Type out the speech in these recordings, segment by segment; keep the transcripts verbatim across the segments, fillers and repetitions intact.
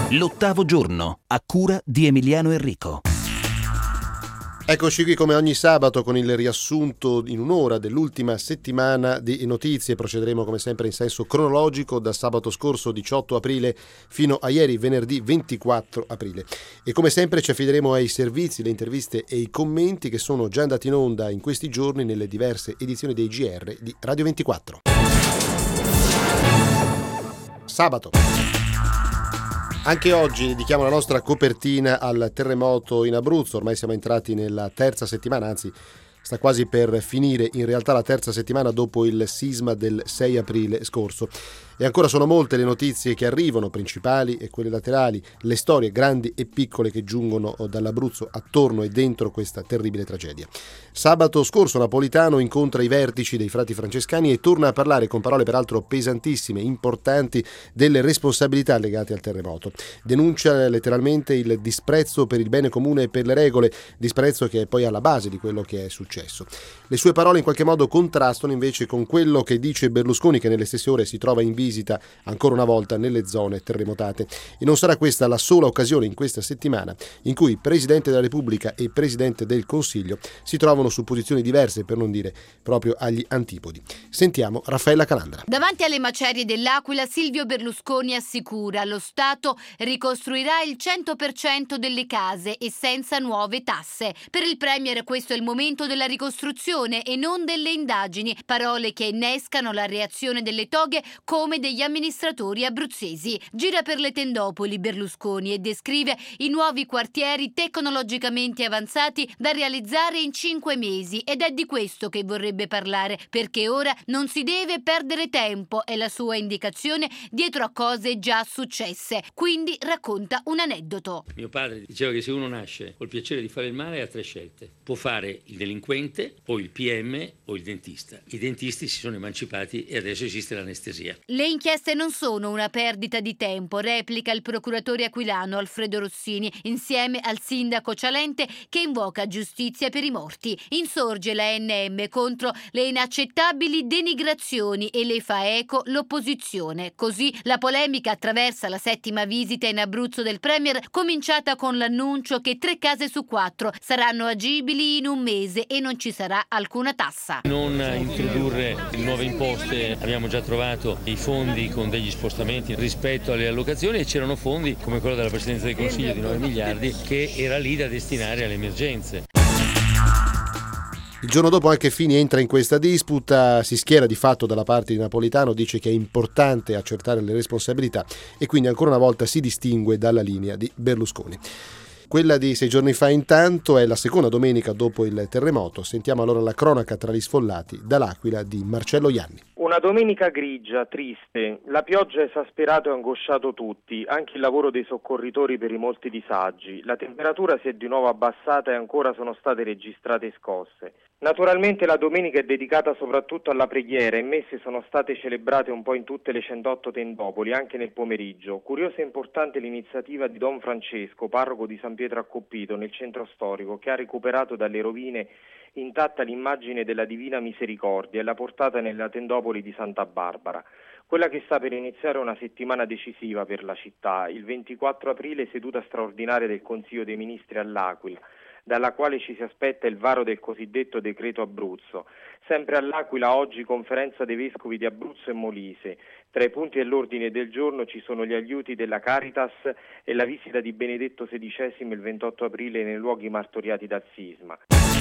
L'ottavo giorno, a cura di Emiliano Enrico. Eccoci qui come ogni sabato con il riassunto in un'ora dell'ultima settimana di notizie. Procederemo come sempre in senso cronologico da sabato scorso diciotto aprile fino a ieri venerdì ventiquattro aprile. E come sempre ci affideremo ai servizi, le interviste e i commenti che sono già andati in onda in questi giorni nelle diverse edizioni dei G R di Radio ventiquattro. Sabato. Anche oggi dedichiamo la nostra copertina al terremoto in Abruzzo. Ormai siamo entrati nella terza settimana, anzi sta quasi per finire in realtà la terza settimana dopo il sisma del sei aprile scorso. E ancora sono molte le notizie che arrivano, principali e quelle laterali, le storie grandi e piccole che giungono dall'Abruzzo attorno e dentro questa terribile tragedia. Sabato scorso Napolitano incontra i vertici dei frati francescani e torna a parlare con parole peraltro pesantissime, importanti, delle responsabilità legate al terremoto. Denuncia letteralmente il disprezzo per il bene comune e per le regole, disprezzo che è poi alla base di quello che è successo. Le sue parole in qualche modo contrastano invece con quello che dice Berlusconi, che nelle stesse ore si trova in visita ancora una volta nelle zone terremotate. E non sarà questa la sola occasione in questa settimana in cui Presidente della Repubblica e Presidente del Consiglio si trovano su posizioni diverse, per non dire proprio agli antipodi. Sentiamo Raffaella Calandra. Davanti alle macerie dell'Aquila, Silvio Berlusconi assicura: lo Stato ricostruirà il cento per cento delle case e senza nuove tasse. Per il Premier questo è il momento della ricostruzione e non delle indagini, parole che innescano la reazione delle toghe come degli amministratori abruzzesi. Gira per le tendopoli Berlusconi e descrive i nuovi quartieri tecnologicamente avanzati da realizzare in cinque mesi, ed è di questo che vorrebbe parlare, perché ora non si deve perdere tempo, è la sua indicazione dietro a cose già successe. Quindi racconta un aneddoto. Mio padre diceva che se uno nasce col piacere di fare il male ha tre scelte: può fare il delinquente o il P M o il dentista. I dentisti si sono emancipati e adesso esiste l'anestesia. Le inchieste non sono una perdita di tempo, replica il procuratore aquilano Alfredo Rossini insieme al sindaco Cialente, che invoca giustizia per i morti. Insorge la A N M contro le inaccettabili denigrazioni e le fa eco l'opposizione. Così la polemica attraversa la settima visita in Abruzzo del Premier, cominciata con l'annuncio che tre case su quattro saranno agibili in un mese e non ci sarà alcuna tassa. Non introdurre nuove imposte, abbiamo già trovato i fondi con degli spostamenti rispetto alle allocazioni, e c'erano fondi come quello della Presidenza del Consiglio di nove miliardi che era lì da destinare alle emergenze. Il giorno dopo anche Fini entra in questa disputa, si schiera di fatto dalla parte di Napolitano, dice che è importante accertare le responsabilità e quindi ancora una volta si distingue dalla linea di Berlusconi. Quella di sei giorni fa intanto è la seconda domenica dopo il terremoto. Sentiamo allora la cronaca tra gli sfollati dall'Aquila di Marcello Ianni. Una domenica grigia, triste. La pioggia ha esasperato e angosciato tutti, anche il lavoro dei soccorritori per i molti disagi. La temperatura si è di nuovo abbassata e ancora sono state registrate scosse. Naturalmente la domenica è dedicata soprattutto alla preghiera e messe sono state celebrate un po' in tutte le centotto tendopoli, anche nel pomeriggio. Curiosa e importante l'iniziativa di Don Francesco, parroco di San Pietro a Coppito, nel centro storico, che ha recuperato dalle rovine intatta l'immagine della Divina Misericordia e l'ha portata nella tendopoli di Santa Barbara. Quella che sta per iniziare una settimana decisiva per la città. Il ventiquattro aprile seduta straordinaria del Consiglio dei Ministri all'Aquila, dalla quale ci si aspetta il varo del cosiddetto decreto Abruzzo. Sempre all'Aquila oggi conferenza dei vescovi di Abruzzo e Molise. Tra i punti dell'ordine del giorno ci sono gli aiuti della Caritas e la visita di Benedetto sedicesimo il ventotto aprile nei luoghi martoriati dal sisma.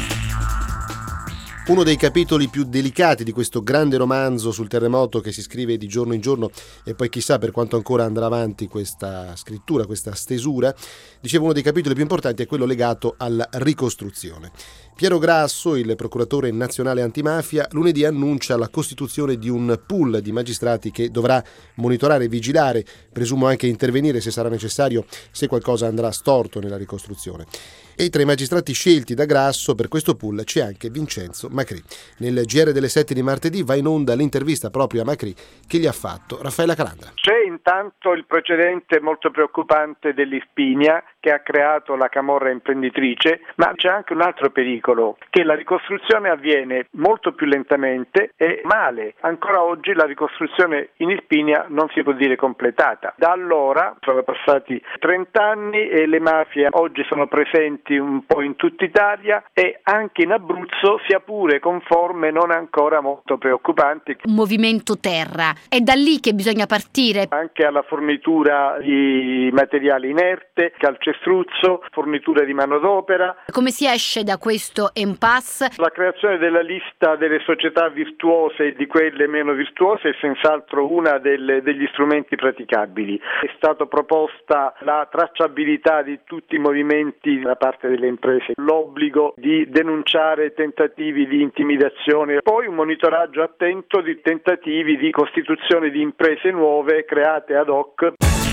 Uno dei capitoli più delicati di questo grande romanzo sul terremoto che si scrive di giorno in giorno, e poi chissà per quanto ancora andrà avanti questa scrittura, questa stesura, dicevo uno dei capitoli più importanti è quello legato alla ricostruzione. Piero Grasso, il procuratore nazionale antimafia, lunedì annuncia la costituzione di un pool di magistrati che dovrà monitorare e vigilare, presumo anche intervenire se sarà necessario, se qualcosa andrà storto nella ricostruzione. E tra i magistrati scelti da Grasso per questo pool c'è anche Vincenzo Macri. Nel G R delle sette di martedì va in onda l'intervista proprio a Macri che gli ha fatto Raffaella Calandra. C'è intanto il precedente molto preoccupante dell'Irpinia, che ha creato la camorra imprenditrice, ma c'è anche un altro pericolo, che la ricostruzione avviene molto più lentamente e male. Ancora oggi la ricostruzione in Irpinia non si può dire completata. Da allora sono passati trenta anni e le mafie oggi sono presenti un po' in tutta Italia e anche in Abruzzo, sia pure con forme non ancora molto preoccupanti. Un movimento terra, è da lì che bisogna partire. Anche alla fornitura di materiale inerte, calcestruzzo, fornitura di manodopera. Come si esce da questo impasse? La creazione della lista delle società virtuose e di quelle meno virtuose è senz'altro una delle, degli strumenti praticabili. È stata proposta la tracciabilità di tutti i movimenti da parte delle imprese, l'obbligo di denunciare tentativi di intimidazione, poi un monitoraggio attento di tentativi di costituzione di imprese nuove create ad hoc.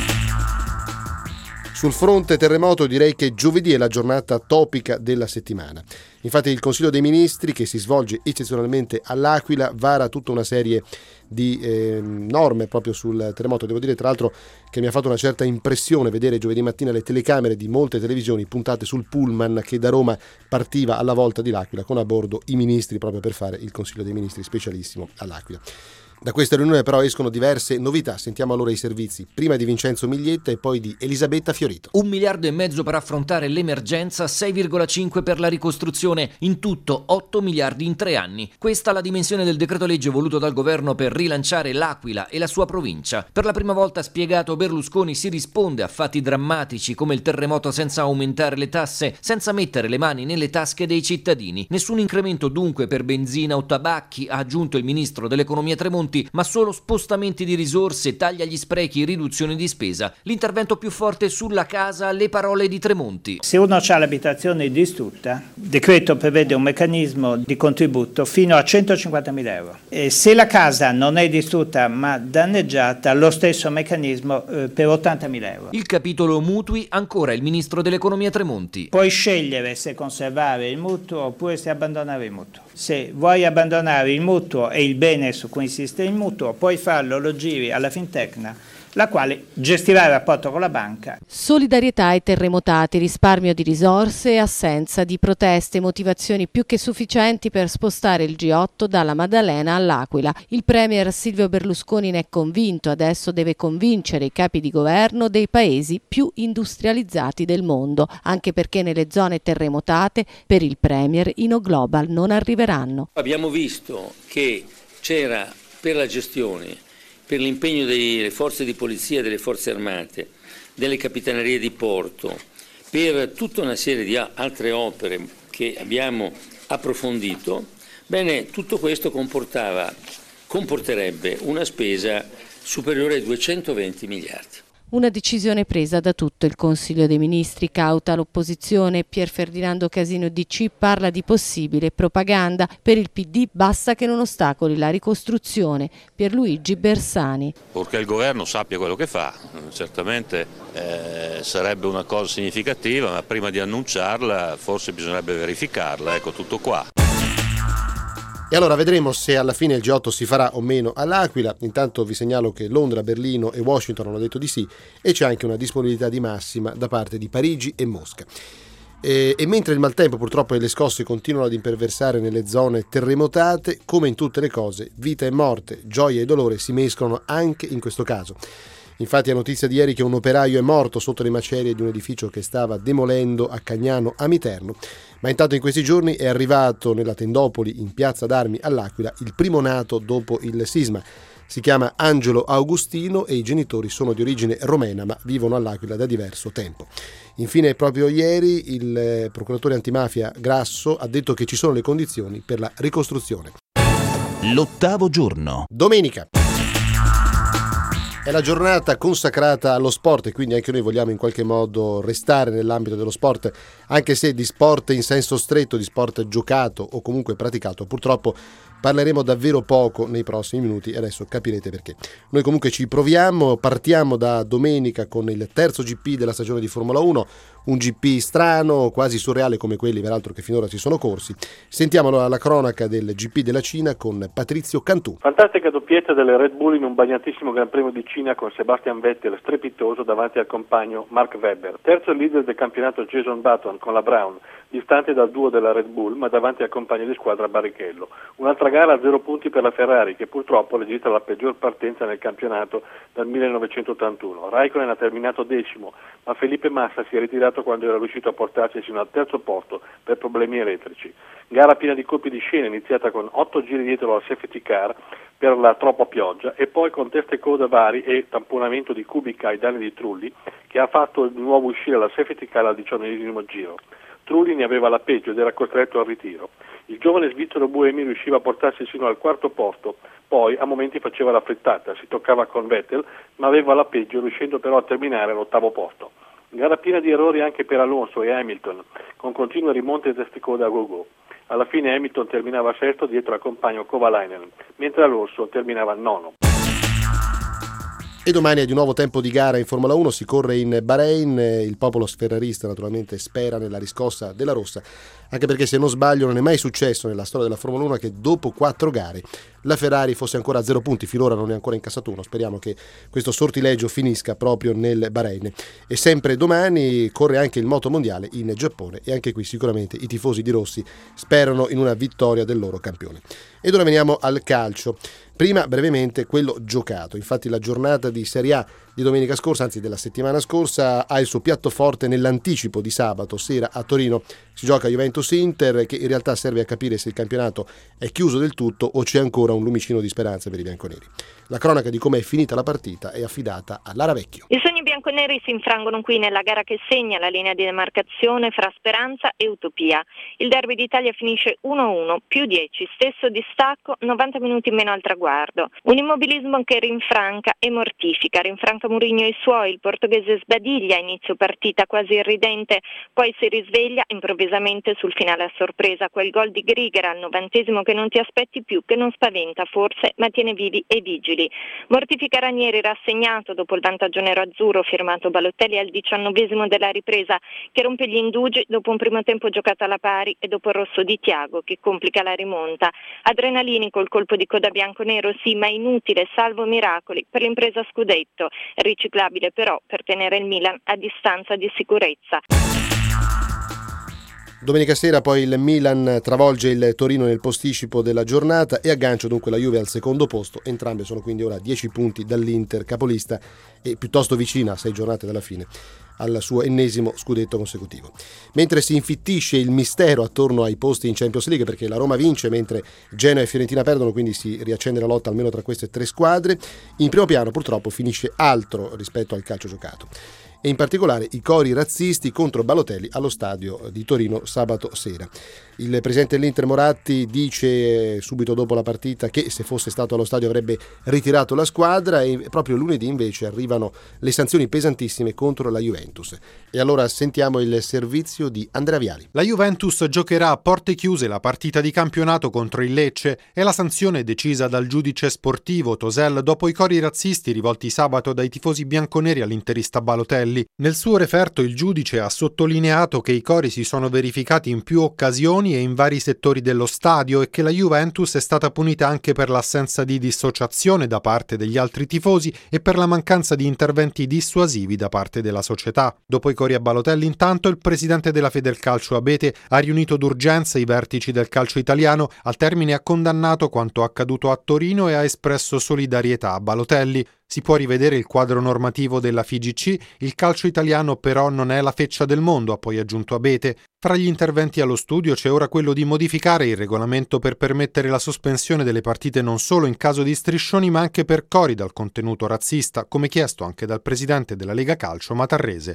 Sul fronte terremoto direi che giovedì è la giornata topica della settimana. Infatti il Consiglio dei Ministri, che si svolge eccezionalmente all'Aquila, vara tutta una serie di eh, norme proprio sul terremoto. Devo dire tra l'altro che mi ha fatto una certa impressione vedere giovedì mattina le telecamere di molte televisioni puntate sul pullman che da Roma partiva alla volta di l'Aquila con a bordo i ministri proprio per fare il Consiglio dei Ministri specialissimo all'Aquila. Da questa riunione però escono diverse novità. Sentiamo allora i servizi, prima di Vincenzo Miglietta e poi di Elisabetta Fiorito. Un miliardo e mezzo per affrontare l'emergenza, sei virgola cinque per la ricostruzione, in tutto otto miliardi in tre anni. Questa la dimensione del decreto legge voluto dal governo per rilanciare l'Aquila e la sua provincia. Per la prima volta, spiegato Berlusconi, si risponde a fatti drammatici come il terremoto senza aumentare le tasse, senza mettere le mani nelle tasche dei cittadini. Nessun incremento dunque per benzina o tabacchi, ha aggiunto il ministro dell'economia Tremonti, ma solo spostamenti di risorse, tagli agli sprechi, riduzione di spesa. L'intervento più forte sulla casa, le parole di Tremonti. Se uno ha l'abitazione distrutta, il decreto prevede un meccanismo di contributo fino a centocinquantamila euro. E se la casa non è distrutta ma danneggiata, lo stesso meccanismo eh, per ottantamila euro. Il capitolo mutui, ancora il ministro dell'economia Tremonti. Puoi scegliere se conservare il mutuo oppure se abbandonare il mutuo. Se vuoi abbandonare il mutuo e il bene su cui insiste il mutuo, puoi farlo, lo giri alla Fintecna, la quale gestirà il rapporto con la banca. Solidarietà ai terremotati, risparmio di risorse e assenza di proteste, motivazioni più che sufficienti per spostare il G otto dalla Maddalena all'Aquila. Il premier Silvio Berlusconi ne è convinto, adesso deve convincere i capi di governo dei paesi più industrializzati del mondo, anche perché nelle zone terremotate per il premier i no global non arriveranno. Abbiamo visto che c'era per la gestione, per l'impegno delle forze di polizia, delle forze armate, delle capitanerie di porto, per tutta una serie di altre opere che abbiamo approfondito, bene, tutto questo comportava, comporterebbe una spesa superiore ai duecentoventi miliardi. Una decisione presa da tutto il Consiglio dei Ministri, cauta l'opposizione. Pier Ferdinando Casino D C parla di possibile propaganda. Per il P D basta che non ostacoli la ricostruzione. Pierluigi Bersani. Purché il governo sappia quello che fa, certamente eh, sarebbe una cosa significativa, ma prima di annunciarla forse bisognerebbe verificarla, ecco, tutto qua. E allora vedremo se alla fine il G otto si farà o meno all'Aquila. Intanto vi segnalo che Londra, Berlino e Washington hanno detto di sì e c'è anche una disponibilità di massima da parte di Parigi e Mosca. E, e mentre il maltempo purtroppo e le scosse continuano ad imperversare nelle zone terremotate, come in tutte le cose, vita e morte, gioia e dolore si mescolano anche in questo caso. Infatti è notizia di ieri che un operaio è morto sotto le macerie di un edificio che stava demolendo a Cagnano Amiterno, ma intanto in questi giorni è arrivato nella tendopoli in piazza d'Armi all'Aquila il primo nato dopo il sisma. Si chiama Angelo Augustino e i genitori sono di origine romena ma vivono all'Aquila da diverso tempo. Infine proprio ieri il procuratore antimafia Grasso ha detto che ci sono le condizioni per la ricostruzione. L'ottavo giorno. Domenica. È la giornata consacrata allo sport e quindi anche noi vogliamo in qualche modo restare nell'ambito dello sport, anche se di sport in senso stretto, di sport giocato o comunque praticato, purtroppo parleremo davvero poco nei prossimi minuti e adesso capirete perché. Noi comunque ci proviamo, partiamo da domenica con il terzo G P della stagione di Formula uno, un G P strano, quasi surreale come quelli peraltro che finora si sono corsi. Sentiamo allora la cronaca del G P della Cina con Patrizio Cantù. Fantastica doppietta delle Red Bull in un bagnatissimo Gran Premio di Cina con Sebastian Vettel strepitoso davanti al compagno Mark Webber. Terzo il leader del campionato Jason Button con la Brown, distante dal duo della Red Bull ma davanti al compagno di squadra Barrichello. Un'altra gara a zero punti per la Ferrari che purtroppo registra la peggior partenza nel campionato dal millenovecentottantuno. Raikkonen ha terminato decimo, ma Felipe Massa si è ritirato quando era riuscito a portarsi fino al terzo posto per problemi elettrici. Gara piena di colpi di scena, iniziata con otto giri dietro al safety car per la troppa pioggia e poi con teste e coda vari e tamponamento di Kubica ai danni di Trulli, che ha fatto di nuovo uscire la safety car al diciannovesimo giro. Trulli ne aveva la peggio ed era costretto al ritiro. Il giovane svizzero Buemi riusciva a portarsi fino al quarto posto, poi a momenti faceva la frittata, si toccava con Vettel, ma aveva la peggio, riuscendo però a terminare all'ottavo posto. Gara piena di errori anche per Alonso e Hamilton, con continue rimonte e testicoda a go-go. Alla fine Hamilton terminava sesto dietro al compagno Kovalainen, mentre Alonso terminava nono. E domani è di nuovo tempo di gara in Formula uno, si corre in Bahrain, il popolo ferrarista naturalmente spera nella riscossa della rossa, anche perché se non sbaglio non è mai successo nella storia della Formula uno che dopo quattro gare la Ferrari fosse ancora a zero punti, finora non è ancora incassato uno, speriamo che questo sortileggio finisca proprio nel Bahrain. E sempre domani corre anche il moto mondiale in Giappone e anche qui sicuramente i tifosi di Rossi sperano in una vittoria del loro campione. Ed ora veniamo al calcio. Prima brevemente quello giocato, infatti la giornata di Serie A di domenica scorsa, anzi della settimana scorsa, ha il suo piatto forte nell'anticipo di sabato sera a Torino. Si gioca Juventus-Inter, che in realtà serve a capire se il campionato è chiuso del tutto o c'è ancora un lumicino di speranza per i bianconeri. La cronaca di come è finita la partita è affidata a Lara Vecchio. I sogni bianconeri si infrangono qui nella gara che segna la linea di demarcazione fra speranza e utopia. Il derby d'Italia finisce uno a uno, più dieci, stesso distacco, novanta minuti in meno al traguardo. Un immobilismo che rinfranca e mortifica, rinfranca Mourinho e i suoi, il portoghese sbadiglia, inizio partita quasi irridente, poi si risveglia improvvisamente sul finale a sorpresa, quel gol di Grigera al novantesimo che non ti aspetti più, che non spaventa forse, ma tiene vivi e vigili. Mortifica Ranieri rassegnato dopo il vantaggio nero-azzurro firmato Balotelli al diciannovesimo della ripresa, che rompe gli indugi dopo un primo tempo giocato alla pari e dopo il rosso di Thiago che complica la rimonta. Adrenalinico il colpo di coda bianco-nero, sì, ma inutile, salvo miracoli per l'impresa scudetto, riciclabile però per tenere il Milan a distanza di sicurezza. Domenica sera poi il Milan travolge il Torino nel posticipo della giornata e aggancia dunque la Juve al secondo posto. Entrambe sono quindi ora a dieci punti dall'Inter capolista e piuttosto vicina a sei giornate dalla fine al suo ennesimo scudetto consecutivo. Mentre si infittisce il mistero attorno ai posti in Champions League, perché la Roma vince mentre Genoa e Fiorentina perdono, quindi si riaccende la lotta almeno tra queste tre squadre, in primo piano purtroppo finisce altro rispetto al calcio giocato. E in particolare i cori razzisti contro Balotelli allo stadio di Torino sabato sera. Il presidente dell'Inter Moratti dice subito dopo la partita che se fosse stato allo stadio avrebbe ritirato la squadra e proprio lunedì invece arrivano le sanzioni pesantissime contro la Juventus. E allora sentiamo il servizio di Andrea Viali. La Juventus giocherà a porte chiuse la partita di campionato contro il Lecce e la sanzione decisa dal giudice sportivo Tosel dopo i cori razzisti rivolti sabato dai tifosi bianconeri all'interista Balotelli. Nel suo referto il giudice ha sottolineato che i cori si sono verificati in più occasioni e in vari settori dello stadio e che la Juventus è stata punita anche per l'assenza di dissociazione da parte degli altri tifosi e per la mancanza di interventi dissuasivi da parte della società. Dopo i cori a Balotelli, intanto, il presidente della Federcalcio Abete ha riunito d'urgenza i vertici del calcio italiano, al termine ha condannato quanto accaduto a Torino e ha espresso solidarietà a Balotelli. Si può rivedere il quadro normativo della F I G C, il calcio italiano però non è la feccia del mondo, ha poi aggiunto Abete. Fra gli interventi allo studio c'è ora quello di modificare il regolamento per permettere la sospensione delle partite non solo in caso di striscioni ma anche per cori dal contenuto razzista, come chiesto anche dal presidente della Lega Calcio Matarrese.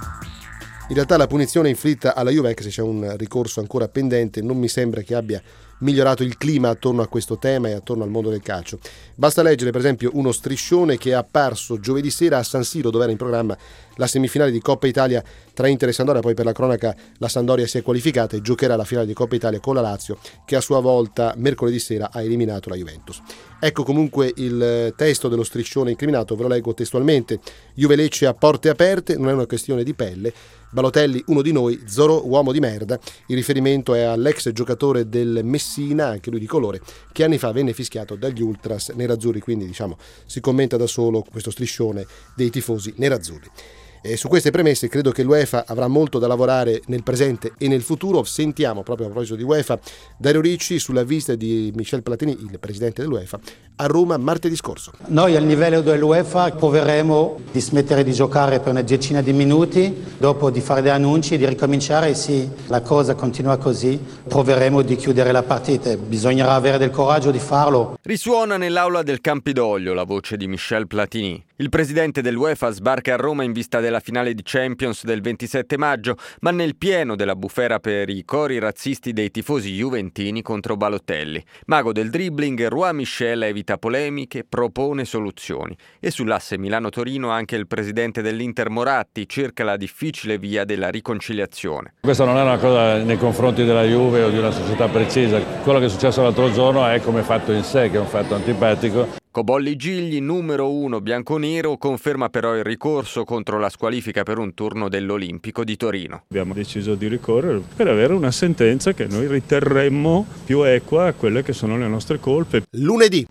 In realtà la punizione inflitta alla Juve, anche se c'è un ricorso ancora pendente, non mi sembra che abbia migliorato il clima attorno a questo tema e attorno al mondo del calcio. Basta leggere per esempio uno striscione che è apparso giovedì sera a San Siro, dove era in programma la semifinale di Coppa Italia tra Inter e Sampdoria. Poi per la cronaca la Sampdoria si è qualificata e giocherà la finale di Coppa Italia con la Lazio, che a sua volta mercoledì sera ha eliminato la Juventus. Ecco comunque il testo dello striscione incriminato, ve lo leggo testualmente. Juve Lecce a porte aperte, non è una questione di pelle. Balotelli uno di noi, Zorò uomo di merda. Il riferimento è all'ex giocatore del Messina, anche lui di colore, che anni fa venne fischiato dagli ultras nerazzurri, quindi diciamo si commenta da solo questo striscione dei tifosi nerazzurri. E su queste premesse credo che l'UEFA avrà molto da lavorare nel presente e nel futuro. Sentiamo proprio a proposito di UEFA Dario Ricci sulla visita di Michel Platini, il presidente dell'UEFA, a Roma martedì scorso. Noi al livello dell'UEFA proveremo di smettere di giocare per una decina di minuti, dopo di fare degli annunci, di ricominciare. Sì, la cosa continua così, proveremo di chiudere la partita, bisognerà avere del coraggio di farlo. Risuona nell'aula del Campidoglio la voce di Michel Platini. Il presidente dell'UEFA sbarca a Roma in vista della finale di Champions del ventisette maggio, ma nel pieno della bufera per i cori razzisti dei tifosi juventini contro Balotelli. Mago del dribbling, Roi Michel evita polemiche, propone soluzioni. E sull'asse Milano-Torino anche il presidente dell'Inter Moratti cerca la difficile via della riconciliazione. Questa non è una cosa nei confronti della Juve o di una società precisa. Quello che è successo l'altro giorno è come fatto in sé, che è un fatto antipatico. Cobolli Gigli, numero uno bianconero, conferma però il ricorso contro la squalifica per un turno dell'Olimpico di Torino. Abbiamo deciso di ricorrere per avere una sentenza che noi riterremmo più equa a quelle che sono le nostre colpe. Lunedì.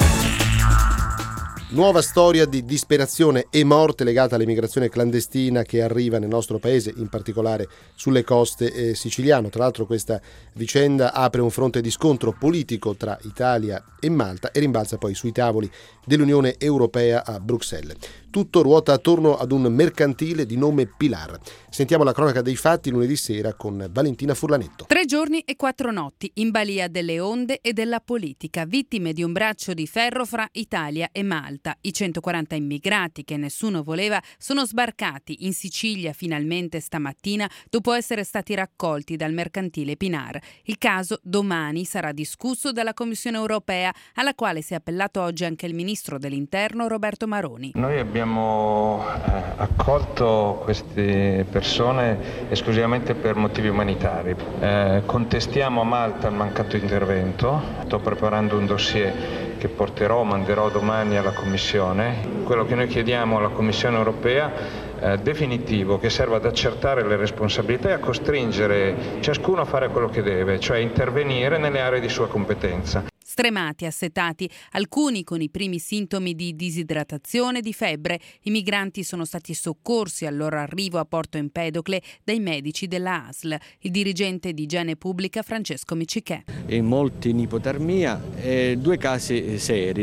Nuova storia di disperazione e morte legata all'immigrazione clandestina che arriva nel nostro paese, in particolare sulle coste eh, siciliane. Tra l'altro questa vicenda apre un fronte di scontro politico tra Italia e Malta e rimbalza poi sui tavoli dell'Unione Europea a Bruxelles. Tutto ruota attorno ad un mercantile di nome Pilar. Sentiamo la cronaca dei fatti lunedì sera con Valentina Furlanetto. Tre giorni e quattro notti in balia delle onde e della politica, vittime di un braccio di ferro fra Italia e Malta. I centoquaranta immigrati che nessuno voleva sono sbarcati in Sicilia finalmente stamattina dopo essere stati raccolti dal mercantile Pinar. Il caso domani sarà discusso dalla Commissione Europea, alla quale si è appellato oggi anche il ministro dell'Interno Roberto Maroni. Noi abbiamo eh, accolto queste persone esclusivamente per motivi umanitari. Eh, contestiamo a Malta il mancato intervento. Sto preparando un dossier che porterò, manderò domani alla Commissione. Quello che noi chiediamo alla Commissione Europea eh, definitivo, che serva ad accertare le responsabilità e a costringere ciascuno a fare quello che deve, cioè intervenire nelle aree di sua competenza. Stremati, assetati, alcuni con i primi sintomi di disidratazione e di febbre. I migranti sono stati soccorsi al loro arrivo a Porto Empedocle dai medici della A S L. Il dirigente di Igiene Pubblica Francesco Micichè. E molti in ipotermia e due casi seri.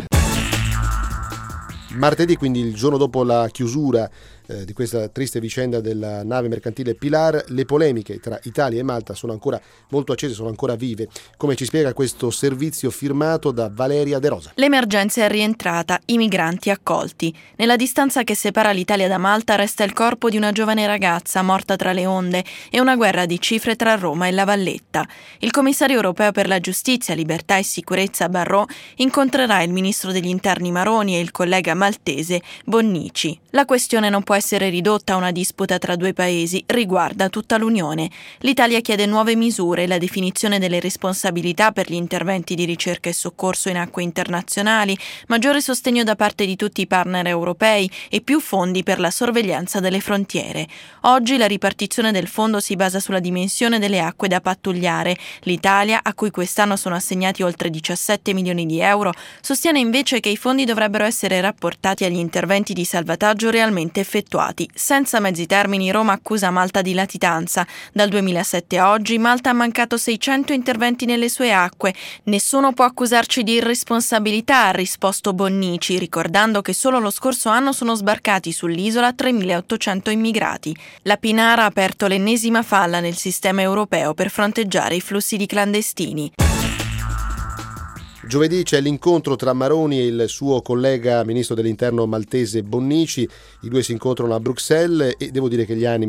Martedì, quindi il giorno dopo la chiusura eh, di questa triste vicenda della nave mercantile Pilar, le polemiche tra Italia e Malta sono ancora molto accese, sono ancora vive, come ci spiega questo servizio firmato da Valeria De Rosa. L'emergenza è rientrata, i migranti accolti. Nella distanza che separa l'Italia da Malta resta il corpo di una giovane ragazza morta tra le onde e una guerra di cifre tra Roma e La Valletta. Il commissario europeo per la giustizia, libertà e sicurezza Barrot incontrerà il ministro degli interni Maroni e il collega maltese Bonnici. La questione non può essere ridotta a una disputa tra due paesi, riguarda tutta l'Unione. L'Italia chiede nuove misure, la definizione delle responsabilità per gli interventi di ricerca e soccorso in acque internazionali, maggiore sostegno da parte di tutti i partner europei e più fondi per la sorveglianza delle frontiere. Oggi la ripartizione del fondo si basa sulla dimensione delle acque da pattugliare. L'Italia, a cui quest'anno sono assegnati oltre diciassette milioni di euro, sostiene invece che i fondi dovrebbero essere rapportati agli interventi di salvataggio realmente effettuati. Senza mezzi termini, Roma accusa Malta di latitanza. Dal duemilasette a oggi Malta ha mancato seicento interventi nelle sue acque. Nessuno può accusarci di irresponsabilità, ha risposto Bonnici, ricordando che solo lo scorso anno sono sbarcati sull'isola tremilaottocento immigrati. La Pinar ha aperto l'ennesima falla nel sistema europeo per fronteggiare i flussi di clandestini. Giovedì c'è l'incontro tra Maroni e il suo collega ministro dell'interno maltese Bonnici. I due si incontrano a Bruxelles e devo dire che gli animi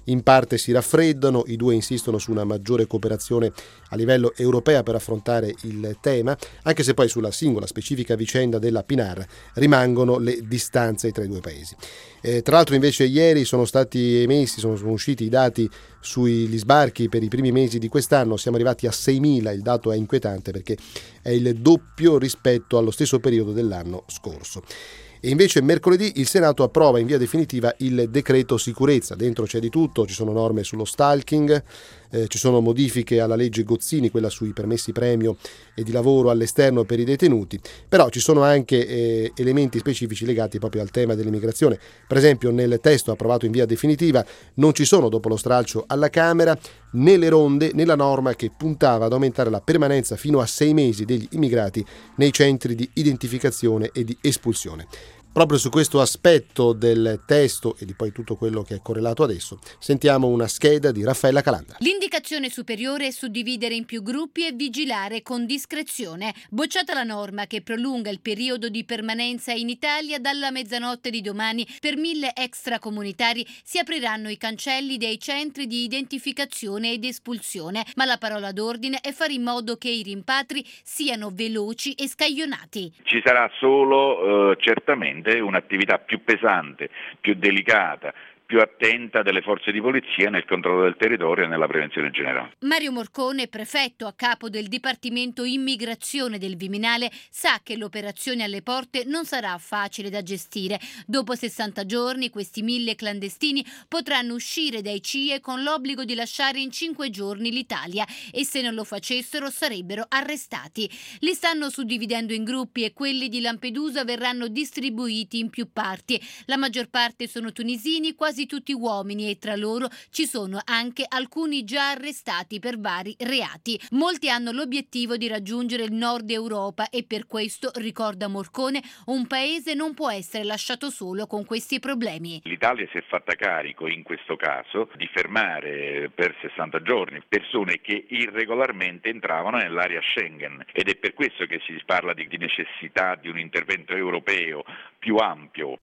in parte si raffreddano, i due insistono su una maggiore cooperazione a livello europeo per affrontare il tema, anche se poi sulla singola specifica vicenda della Pinar rimangono le distanze tra i due paesi. Eh, tra l'altro invece ieri sono stati emessi, sono, sono usciti i dati sugli sbarchi per i primi mesi di quest'anno, siamo arrivati a seimila, il dato è inquietante perché è il doppio rispetto allo stesso periodo dell'anno scorso. E invece mercoledì il Senato approva in via definitiva il decreto sicurezza. Dentro c'è di tutto, ci sono norme sullo stalking, eh, ci sono modifiche alla legge Gozzini, quella sui permessi premio e di lavoro all'esterno per i detenuti, però ci sono anche eh, elementi specifici legati proprio al tema dell'immigrazione. Per esempio nel testo approvato in via definitiva non ci sono, dopo lo stralcio alla Camera, né le ronde né la norma che puntava ad aumentare la permanenza fino a sei mesi degli immigrati nei centri di identificazione e di espulsione. Proprio su questo aspetto del testo e di poi tutto quello che è correlato adesso, sentiamo una scheda di Raffaella Calandra. L'indicazione superiore è suddividere in più gruppi e vigilare con discrezione. Bocciata la norma che prolunga il periodo di permanenza in Italia dalla mezzanotte di domani per mille extracomunitari, si apriranno i cancelli dei centri di identificazione ed espulsione, ma la parola d'ordine è fare in modo che i rimpatri siano veloci e scaglionati. Ci sarà solo eh, certamente un'attività più pesante, più delicata, più attenta delle forze di polizia nel controllo del territorio e nella prevenzione generale. Mario Morcone, prefetto a capo del Dipartimento Immigrazione del Viminale, sa che l'operazione alle porte non sarà facile da gestire. Dopo sessanta giorni questi mille clandestini potranno uscire dai C I E con l'obbligo di lasciare in cinque giorni l'Italia e se non lo facessero sarebbero arrestati. Li stanno suddividendo in gruppi e quelli di Lampedusa verranno distribuiti in più parti. La maggior parte sono tunisini, quasi tutti uomini, e tra loro ci sono anche alcuni già arrestati per vari reati. Molti hanno l'obiettivo di raggiungere il nord Europa e per questo, ricorda Morcone, un paese non può essere lasciato solo con questi problemi. L'Italia si è fatta carico in questo caso di fermare per sessanta giorni persone che irregolarmente entravano nell'area Schengen ed è per questo che si parla di necessità di un intervento europeo più ampio.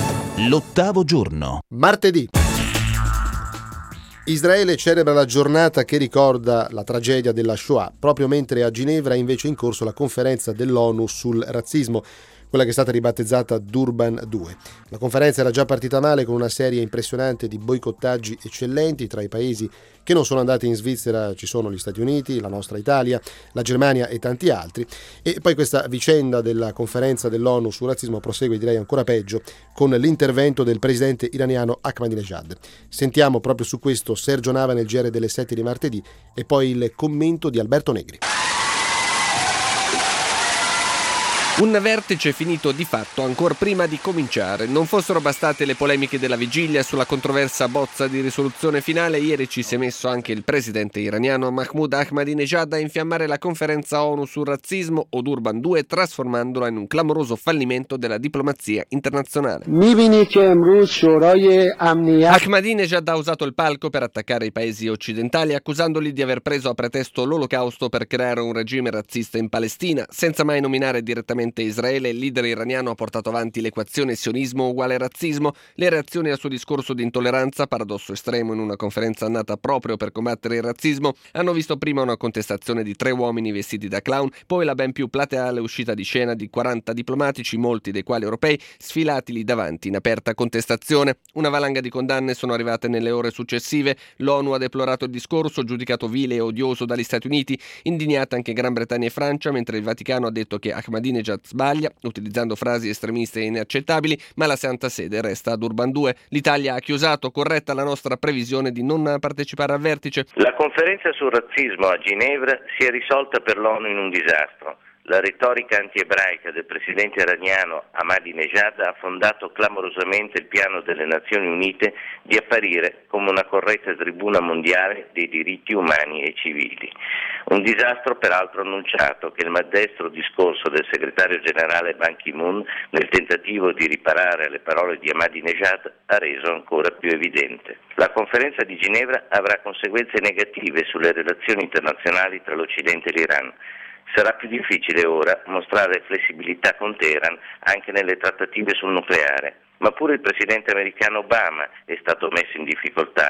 L'ottavo giorno. Martedì. Israele celebra la giornata che ricorda la tragedia della Shoah, proprio mentre a Ginevra è invece in corso la conferenza dell'ONU sul razzismo, quella che è stata ribattezzata Durban due. La conferenza era già partita male con una serie impressionante di boicottaggi eccellenti. Tra i paesi che non sono andati in Svizzera ci sono gli Stati Uniti, la nostra Italia, la Germania e tanti altri. E poi questa vicenda della conferenza dell'ONU sul razzismo prosegue, direi ancora peggio, con l'intervento del presidente iraniano Ahmadinejad. Sentiamo proprio su questo Sergio Nava nel G R delle sette di martedì e poi il commento di Alberto Negri. Un vertice finito di fatto ancora prima di cominciare. Non fossero bastate le polemiche della vigilia sulla controversa bozza di risoluzione finale, ieri ci si è messo anche il presidente iraniano Mahmoud Ahmadinejad a infiammare la conferenza ONU sul razzismo o Durban due, trasformandola in un clamoroso fallimento della diplomazia internazionale. Ahmadinejad ha usato il palco per attaccare i paesi occidentali, accusandoli di aver preso a pretesto l'Olocausto per creare un regime razzista in Palestina, senza mai nominare direttamente Israele. Il leader iraniano ha portato avanti l'equazione sionismo uguale razzismo. Le reazioni al suo discorso di intolleranza, paradosso estremo in una conferenza nata proprio per combattere il razzismo, hanno visto prima una contestazione di tre uomini vestiti da clown, poi la ben più plateale uscita di scena di quaranta diplomatici, molti dei quali europei, sfilati lì davanti in aperta contestazione. Una valanga di condanne sono arrivate nelle ore successive. L'ONU ha deplorato il discorso, giudicato vile e odioso dagli Stati Uniti, indignata anche Gran Bretagna e Francia, mentre il Vaticano ha detto che Ahmadinejad sbaglia, utilizzando frasi estremiste e inaccettabili, ma la Santa Sede resta a Durban due. L'Italia ha chiusato, corretta la nostra previsione di non partecipare al vertice. La conferenza sul razzismo a Ginevra si è risolta per l'ONU in un disastro. La retorica anti-ebraica del presidente iraniano Ahmadinejad ha affondato clamorosamente il piano delle Nazioni Unite di apparire come una corretta tribuna mondiale dei diritti umani e civili. Un disastro peraltro annunciato che il maldestro discorso del segretario generale Ban Ki-moon nel tentativo di riparare alle parole di Ahmadinejad ha reso ancora più evidente. La conferenza di Ginevra avrà conseguenze negative sulle relazioni internazionali tra l'Occidente e l'Iran. Sarà più difficile ora mostrare flessibilità con Teheran anche nelle trattative sul nucleare, ma pure il presidente americano Obama è stato messo in difficoltà.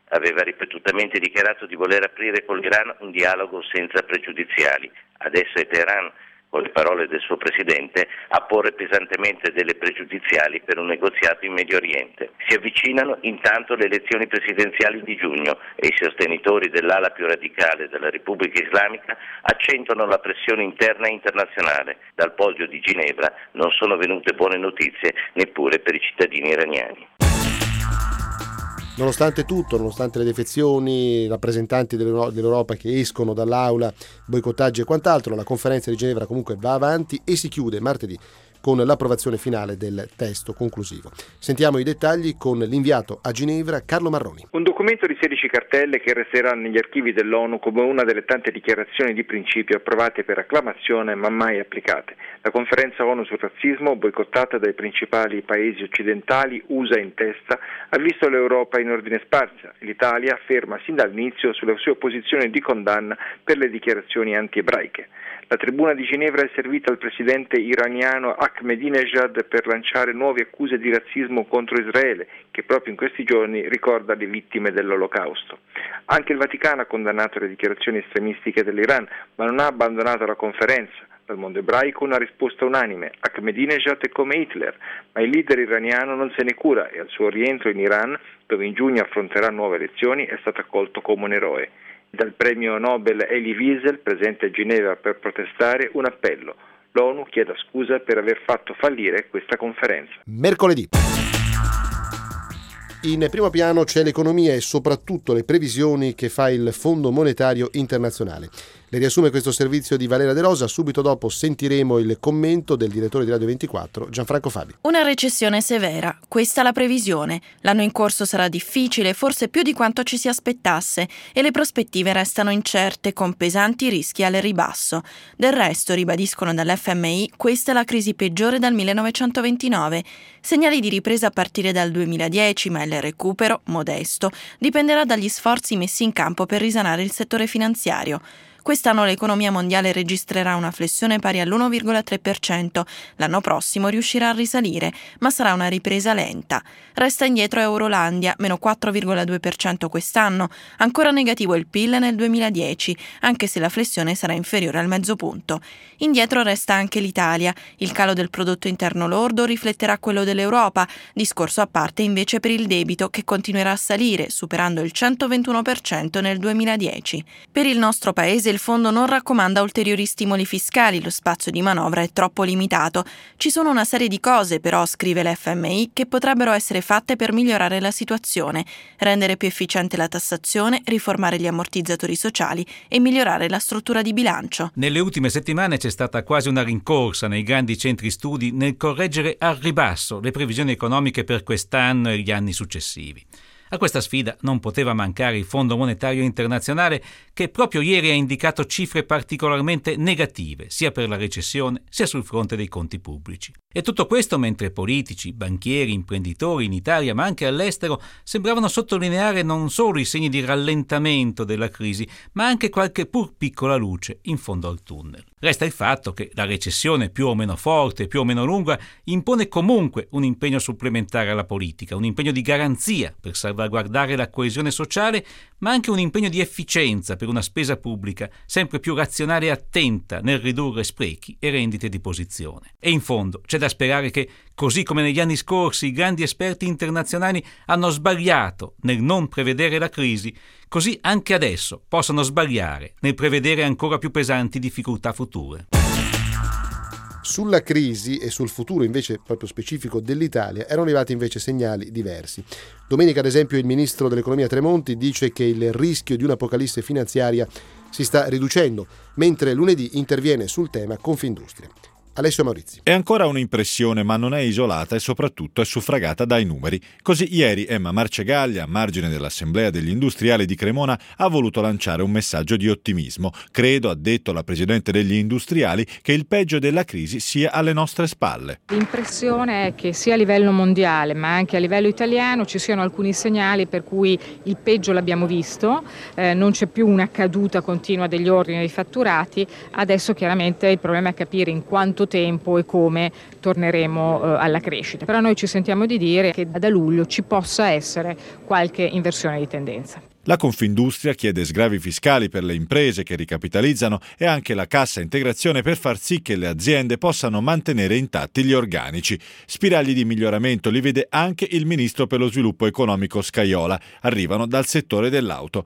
aveva ripetutamente dichiarato di voler aprire con l'Iran un dialogo senza pregiudiziali. Adesso è Teheran, con le parole del suo presidente, a porre pesantemente delle pregiudiziali per un negoziato in Medio Oriente. Si avvicinano intanto le elezioni presidenziali di giugno e i sostenitori dell'ala più radicale della Repubblica Islamica accentuano la pressione interna e internazionale. Dal podio di Ginevra non sono venute buone notizie neppure per i cittadini iraniani. Nonostante tutto, nonostante le defezioni, i rappresentanti dell'Europa che escono dall'aula, boicottaggi e quant'altro, la conferenza di Ginevra comunque va avanti e si chiude martedì con l'approvazione finale del testo conclusivo. Sentiamo i dettagli con l'inviato a Ginevra, Carlo Marroni. Un documento di sedici cartelle che resterà negli archivi dell'ONU come una delle tante dichiarazioni di principio approvate per acclamazione ma mai applicate. La conferenza ONU sul razzismo, boicottata dai principali paesi occidentali, U S A in testa, ha visto l'Europa in ordine sparsa. L'Italia ferma sin dall'inizio sulla sua posizione di condanna per le dichiarazioni anti-ebraiche. La tribuna di Ginevra è servita al presidente iraniano Ahmadinejad per lanciare nuove accuse di razzismo contro Israele, che proprio in questi giorni ricorda le vittime dell'Olocausto. Anche il Vaticano ha condannato le dichiarazioni estremistiche dell'Iran, ma non ha abbandonato la conferenza. Dal mondo ebraico una risposta unanime: Ahmadinejad è come Hitler, ma il leader iraniano non se ne cura e al suo rientro in Iran, dove in giugno affronterà nuove elezioni, è stato accolto come un eroe. Dal premio Nobel Elie Wiesel, presente a Ginevra per protestare, un appello: l'ONU chieda scusa per aver fatto fallire questa conferenza. Mercoledì. In primo piano c'è l'economia e soprattutto le previsioni che fa il Fondo Monetario Internazionale. Le riassume questo servizio di Valeria De Rosa. Subito dopo sentiremo il commento del direttore di Radio ventiquattro, Gianfranco Fabi. Una recessione severa, questa la previsione. L'anno in corso sarà difficile, forse più di quanto ci si aspettasse, e le prospettive restano incerte, con pesanti rischi al ribasso. Del resto, ribadiscono dall'F M I, questa è la crisi peggiore dal millenovecentoventinove. Segnali di ripresa a partire dal duemiladieci, ma il recupero, modesto, dipenderà dagli sforzi messi in campo per risanare il settore finanziario. Quest'anno l'economia mondiale registrerà una flessione pari all'uno virgola tre per cento. L'anno prossimo riuscirà a risalire, ma sarà una ripresa lenta. Resta indietro Eurolandia, meno quattro virgola due per cento quest'anno. Ancora negativo il P I L nel duemiladieci, anche se la flessione sarà inferiore al mezzo punto. Indietro resta anche l'Italia. Il calo del prodotto interno lordo rifletterà quello dell'Europa. Discorso a parte invece per il debito, che continuerà a salire, superando il centoventuno per cento nel duemiladieci. Per il nostro paese il Il fondo non raccomanda ulteriori stimoli fiscali, lo spazio di manovra è troppo limitato. Ci sono una serie di cose, però, scrive l'F M I, che potrebbero essere fatte per migliorare la situazione, rendere più efficiente la tassazione, riformare gli ammortizzatori sociali e migliorare la struttura di bilancio. Nelle ultime settimane c'è stata quasi una rincorsa nei grandi centri studi nel correggere al ribasso le previsioni economiche per quest'anno e gli anni successivi. A questa sfida non poteva mancare il Fondo Monetario Internazionale, che proprio ieri ha indicato cifre particolarmente negative sia per la recessione sia sul fronte dei conti pubblici. E tutto questo mentre politici, banchieri, imprenditori in Italia ma anche all'estero sembravano sottolineare non solo i segni di rallentamento della crisi, ma anche qualche pur piccola luce in fondo al tunnel. Resta il fatto che la recessione, più o meno forte, più o meno lunga, impone comunque un impegno supplementare alla politica, un impegno di garanzia per salvaguardare la coesione sociale, ma anche un impegno di efficienza per una spesa pubblica sempre più razionale e attenta nel ridurre sprechi e rendite di posizione. E in fondo c'è da sperare che, così come negli anni scorsi i grandi esperti internazionali hanno sbagliato nel non prevedere la crisi, così anche adesso possano sbagliare nel prevedere ancora più pesanti difficoltà future. Sulla crisi e sul futuro invece proprio specifico dell'Italia erano arrivati invece segnali diversi. Domenica ad esempio il ministro dell'economia Tremonti dice che il rischio di un'apocalisse finanziaria si sta riducendo, mentre lunedì interviene sul tema Confindustria. Alessio Maurizi. È ancora un'impressione, ma non è isolata e soprattutto è suffragata dai numeri. Così ieri Emma Marcegaglia, a margine dell'Assemblea degli Industriali di Cremona, ha voluto lanciare un messaggio di ottimismo. Credo, ha detto la Presidente degli Industriali, che il peggio della crisi sia alle nostre spalle. L'impressione è che sia a livello mondiale ma anche a livello italiano ci siano alcuni segnali per cui il peggio l'abbiamo visto, eh, non c'è più una caduta continua degli ordini dei fatturati. Adesso chiaramente il problema è capire in quanto quanto tempo e come torneremo eh, alla crescita. Però noi ci sentiamo di dire che da luglio ci possa essere qualche inversione di tendenza. La Confindustria chiede sgravi fiscali per le imprese che ricapitalizzano e anche la cassa integrazione per far sì che le aziende possano mantenere intatti gli organici. Spiragli di miglioramento li vede anche il ministro per lo sviluppo economico Scajola. Arrivano dal settore dell'auto.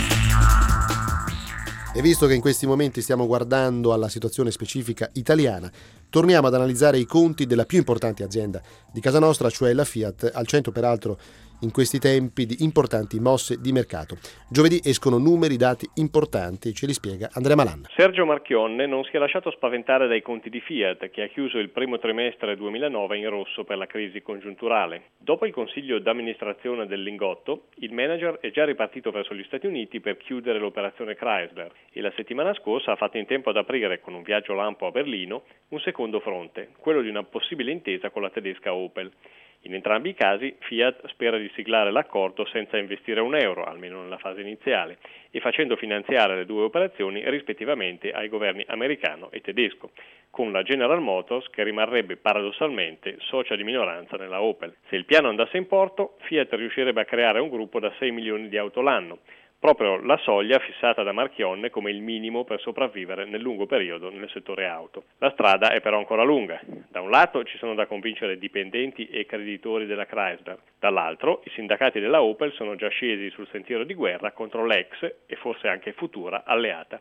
E visto che in questi momenti stiamo guardando alla situazione specifica italiana, torniamo ad analizzare i conti della più importante azienda di casa nostra, cioè la Fiat, al centro peraltro in questi tempi di importanti mosse di mercato. Giovedì escono numeri, dati importanti, ce li spiega Andrea Malan. Sergio Marchionne non si è lasciato spaventare dai conti di Fiat, che ha chiuso il primo trimestre duemilanove in rosso per la crisi congiunturale. Dopo il consiglio d'amministrazione del Lingotto, il manager è già ripartito verso gli Stati Uniti per chiudere l'operazione Chrysler e la settimana scorsa ha fatto in tempo ad aprire, con un viaggio lampo a Berlino, un secondo fronte, quello di una possibile intesa con la tedesca Opel. In entrambi i casi Fiat spera di siglare l'accordo senza investire un euro, almeno nella fase iniziale, e facendo finanziare le due operazioni rispettivamente ai governi americano e tedesco, con la General Motors che rimarrebbe paradossalmente socia di minoranza nella Opel. Se il piano andasse in porto, Fiat riuscirebbe a creare un gruppo da sei milioni di auto l'anno, proprio la soglia fissata da Marchionne come il minimo per sopravvivere nel lungo periodo nel settore auto. La strada è però ancora lunga. Da un lato ci sono da convincere dipendenti e creditori della Chrysler, dall'altro i sindacati della Opel sono già scesi sul sentiero di guerra contro l'ex e forse anche futura alleata.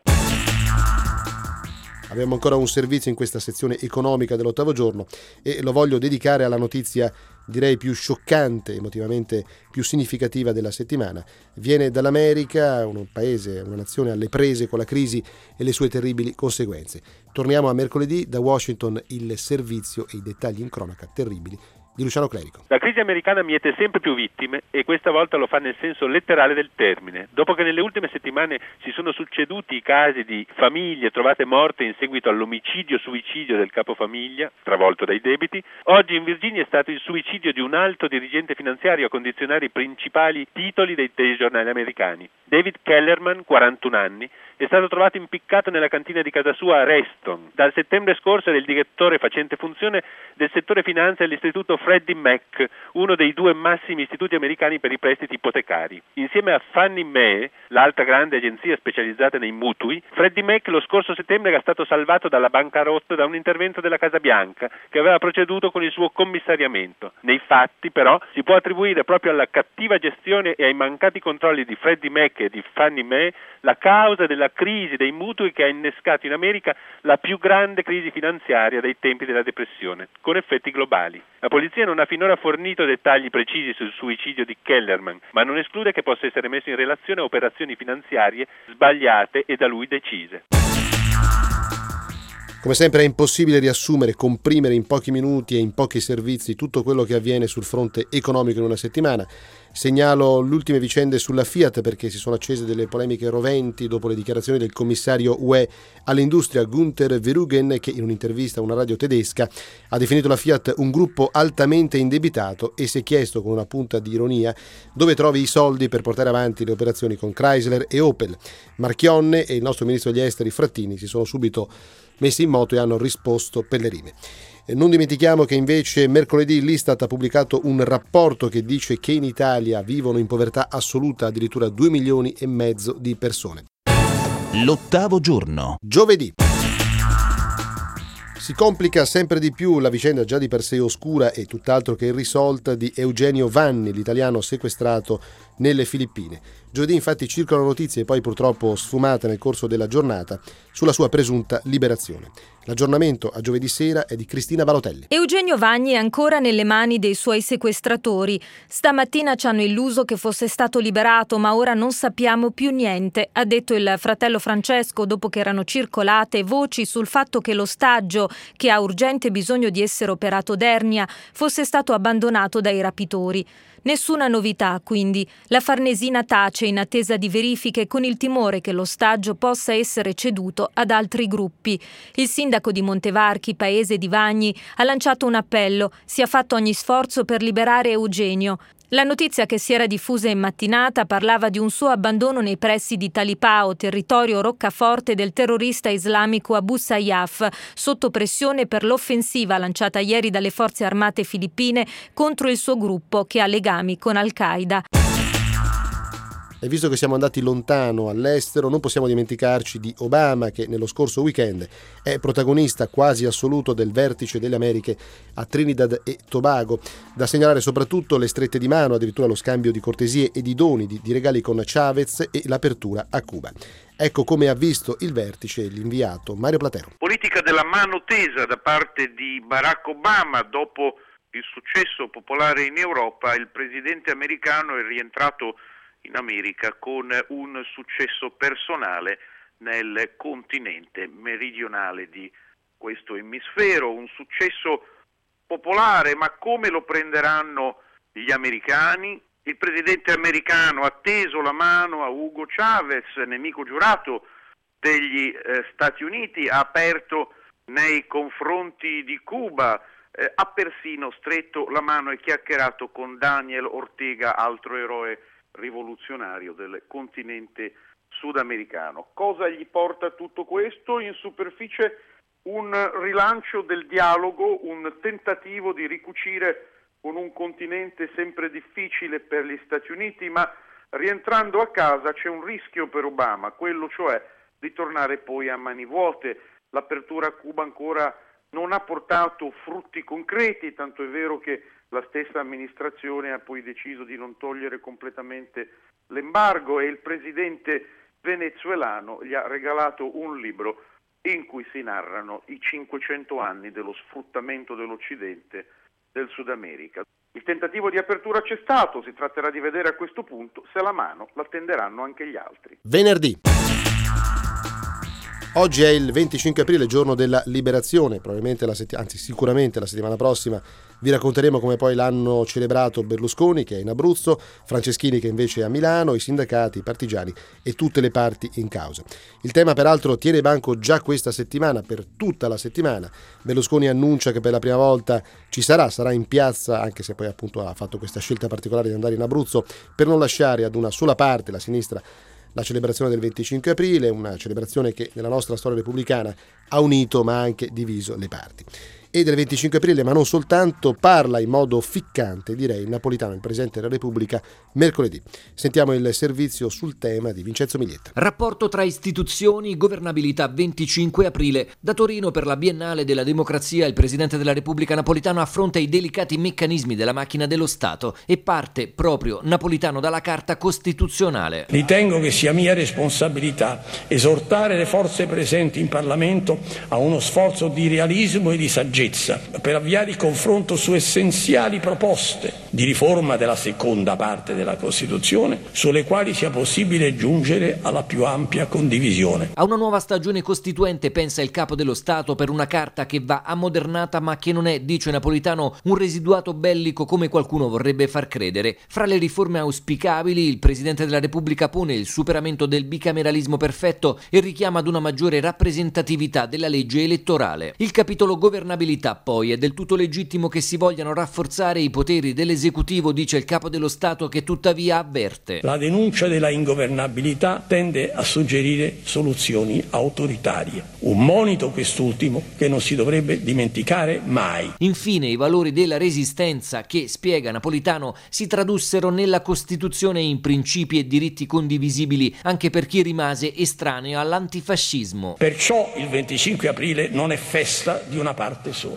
Abbiamo ancora un servizio in questa sezione economica dell'ottavo giorno e lo voglio dedicare alla notizia direi più scioccante, emotivamente più significativa della settimana. Viene dall'America, un paese, una nazione alle prese con la crisi e le sue terribili conseguenze. Torniamo a mercoledì, da Washington il servizio e i dettagli in cronaca terribili di Luciano Clerico. La crisi americana miete sempre più vittime e questa volta lo fa nel senso letterale del termine. Dopo che nelle ultime settimane si sono succeduti i casi di famiglie trovate morte in seguito all'omicidio-suicidio del capofamiglia, travolto dai debiti, oggi in Virginia è stato il suicidio di un alto dirigente finanziario a condizionare i principali titoli dei telegiornali americani. David Kellerman, quarantuno anni, è stato trovato impiccato nella cantina di casa sua a Reston. Dal settembre scorso era il direttore facente funzione del settore finanza dell'istituto Freddie Mac, uno dei due massimi istituti americani per i prestiti ipotecari. Insieme a Fannie Mae, l'altra grande agenzia specializzata nei mutui, Freddie Mac lo scorso settembre era stato salvato dalla bancarotta da un intervento della Casa Bianca che aveva proceduto con il suo commissariamento. Nei fatti, però, si può attribuire proprio alla cattiva gestione e ai mancati controlli di Freddie Mac e di Fannie Mae la causa della crisi dei mutui che ha innescato in America la più grande crisi finanziaria dai tempi della depressione, con effetti globali. La polizia non ha finora fornito dettagli precisi sul suicidio di Kellerman, ma non esclude che possa essere messo in relazione a operazioni finanziarie sbagliate e da lui decise. Come sempre è impossibile riassumere, comprimere in pochi minuti e in pochi servizi tutto quello che avviene sul fronte economico in una settimana. Segnalo le ultime vicende sulla Fiat perché si sono accese delle polemiche roventi dopo le dichiarazioni del commissario U E all'industria Günther Verheugen, che in un'intervista a una radio tedesca ha definito la Fiat un gruppo altamente indebitato e si è chiesto con una punta di ironia dove trovi i soldi per portare avanti le operazioni con Chrysler e Opel. Marchionne e il nostro ministro degli esteri Frattini si sono subito messi in moto e hanno risposto per le rime. Non dimentichiamo che invece mercoledì l'Istat ha pubblicato un rapporto che dice che in Italia vivono in povertà assoluta addirittura due milioni e mezzo di persone. L'ottavo giorno. Giovedì. Si complica sempre di più la vicenda già di per sé oscura e tutt'altro che irrisolta di Eugenio Vanni, l'italiano sequestrato nelle Filippine. Giovedì infatti circolano notizie poi purtroppo sfumate nel corso della giornata sulla sua presunta liberazione. L'aggiornamento a giovedì sera è di Cristina Valotelli. Eugenio Vanni è ancora nelle mani dei suoi sequestratori. Stamattina ci hanno illuso che fosse stato liberato, ma ora non sappiamo più niente, ha detto il fratello Francesco dopo che erano circolate voci sul fatto che l'ostaggio, che ha urgente bisogno di essere operato d'ernia, fosse stato abbandonato dai rapitori. Nessuna novità, quindi. La Farnesina tace in attesa di verifiche con il timore che l'ostaggio possa essere ceduto ad altri gruppi. Il sindaco di Montevarchi, paese di Vagni, ha lanciato un appello: sia fatto ogni sforzo per liberare Eugenio. La notizia che si era diffusa in mattinata parlava di un suo abbandono nei pressi di Talipao, territorio roccaforte del terrorista islamico Abu Sayyaf, sotto pressione per l'offensiva lanciata ieri dalle forze armate filippine contro il suo gruppo che ha legami con Al-Qaeda. E visto che siamo andati lontano all'estero, non possiamo dimenticarci di Obama, che nello scorso weekend è protagonista quasi assoluto del vertice delle Americhe a Trinidad e Tobago. Da segnalare soprattutto le strette di mano, addirittura lo scambio di cortesie e di doni, di, di regali con Chavez e l'apertura a Cuba. Ecco come ha visto il vertice l'inviato Mario Platero. Politica della mano tesa da parte di Barack Obama. Dopo il successo popolare in Europa, il presidente americano è rientrato in America con un successo personale nel continente meridionale di questo emisfero, un successo popolare, ma come lo prenderanno gli americani? Il presidente americano ha teso la mano a Hugo Chavez, nemico giurato degli eh, Stati Uniti, ha aperto nei confronti di Cuba, eh, ha persino stretto la mano e chiacchierato con Daniel Ortega, altro eroe rivoluzionario del continente sudamericano. Cosa gli porta tutto questo? In superficie un rilancio del dialogo, un tentativo di ricucire con un continente sempre difficile per gli Stati Uniti, ma rientrando a casa c'è un rischio per Obama, quello cioè di tornare poi a mani vuote. L'apertura a Cuba ancora non ha portato frutti concreti, tanto è vero che la stessa amministrazione ha poi deciso di non togliere completamente l'embargo e il presidente venezuelano gli ha regalato un libro in cui si narrano i cinquecento anni dello sfruttamento dell'Occidente del Sud America. Il tentativo di apertura c'è stato, si tratterà di vedere a questo punto se la mano la tenderanno anche gli altri. Venerdì. Oggi è il venticinque aprile, giorno della liberazione, probabilmente la setti- anzi sicuramente la settimana prossima vi racconteremo come poi l'hanno celebrato Berlusconi, che è in Abruzzo, Franceschini, che invece è a Milano, i sindacati, i partigiani e tutte le parti in causa. Il tema peraltro tiene banco già questa settimana, per tutta la settimana. Berlusconi annuncia che per la prima volta ci sarà, sarà in piazza, anche se poi appunto ha fatto questa scelta particolare di andare in Abruzzo, per non lasciare ad una sola parte, la sinistra, la celebrazione del venticinque aprile, una celebrazione che nella nostra storia repubblicana ha unito ma anche diviso le parti. E del venticinque aprile, ma non soltanto, parla in modo ficcante, direi, il napolitano, il Presidente della Repubblica, mercoledì. Sentiamo il servizio sul tema di Vincenzo Miglietta. Rapporto tra istituzioni, governabilità venticinque aprile. Da Torino per la Biennale della Democrazia il Presidente della Repubblica napolitano affronta i delicati meccanismi della macchina dello Stato e parte proprio napolitano dalla Carta Costituzionale. Ritengo che sia mia responsabilità esortare le forze presenti in Parlamento a uno sforzo di realismo e di saggezza per avviare il confronto su essenziali proposte di riforma della seconda parte della Costituzione, sulle quali sia possibile giungere alla più ampia condivisione. A una nuova stagione costituente pensa il Capo dello Stato per una carta che va ammodernata ma che non è, dice Napolitano, un residuato bellico come qualcuno vorrebbe far credere. Fra le riforme auspicabili il Presidente della Repubblica pone il superamento del bicameralismo perfetto e richiama ad una maggiore rappresentatività della legge elettorale. Il capitolo governabilità poi è del tutto legittimo che si vogliano rafforzare i poteri dell'esecutivo, dice il Capo dello Stato, che tuttavia avverte. La denuncia della ingovernabilità tende a suggerire soluzioni autoritarie, un monito quest'ultimo che non si dovrebbe dimenticare mai. Infine i valori della resistenza che, spiega Napolitano, si tradussero nella Costituzione in principi e diritti condivisibili anche per chi rimase estraneo all'antifascismo. Perciò il venticinque aprile non è festa di una parte sola.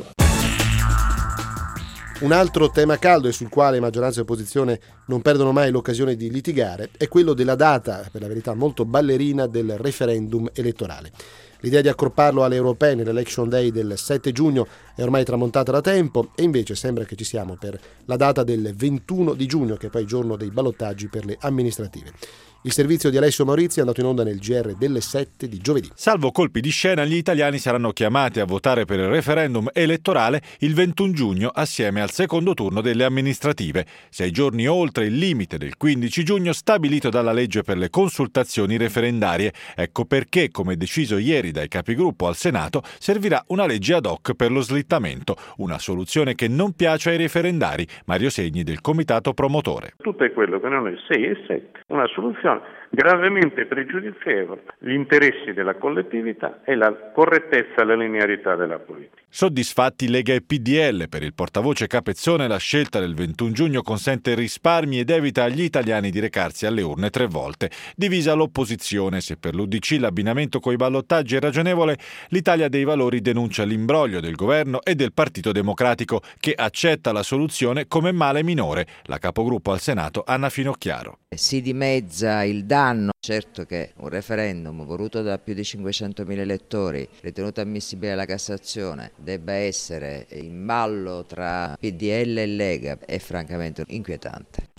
Un altro tema caldo e sul quale maggioranza e opposizione non perdono mai l'occasione di litigare è quello della data, per la verità molto ballerina, del referendum elettorale. L'idea di accorparlo alle europee nell'Election Day del sette giugno è ormai tramontata da tempo e invece sembra che ci siamo per la data del ventuno di giugno, che è poi il giorno dei ballottaggi per le amministrative. Il servizio di Alessio Maurizzi è andato in onda nel G R delle sette di giovedì. Salvo colpi di scena, gli italiani saranno chiamati a votare per il referendum elettorale il ventuno giugno assieme al secondo turno delle amministrative, sei giorni oltre il limite del quindici giugno stabilito dalla legge per le consultazioni referendarie. Ecco perché, come deciso ieri dai capigruppo al Senato, servirà una legge ad hoc per lo slittamento, una soluzione che non piace ai referendari. Mario Segni del comitato promotore. Tutto è quello che non è sei e sette, una soluzione gravemente pregiudizievole gli interessi della collettività e la correttezza e la linearità della politica. Soddisfatti Lega e P D L. Per il portavoce Capezzone la scelta del ventuno giugno consente risparmi ed evita agli italiani di recarsi alle urne tre volte. Divisa l'opposizione, se per l'U D C l'abbinamento coi ballottaggi è ragionevole, l'Italia dei Valori denuncia l'imbroglio del governo e del Partito Democratico, che accetta la soluzione come male minore. La capogruppo al Senato Anna Finocchiaro. Si dimezza il danno. Certo che un referendum voluto da più di cinquecentomila elettori, ritenuto ammissibile alla Cassazione, debba essere in ballo tra P D L e Lega è francamente inquietante.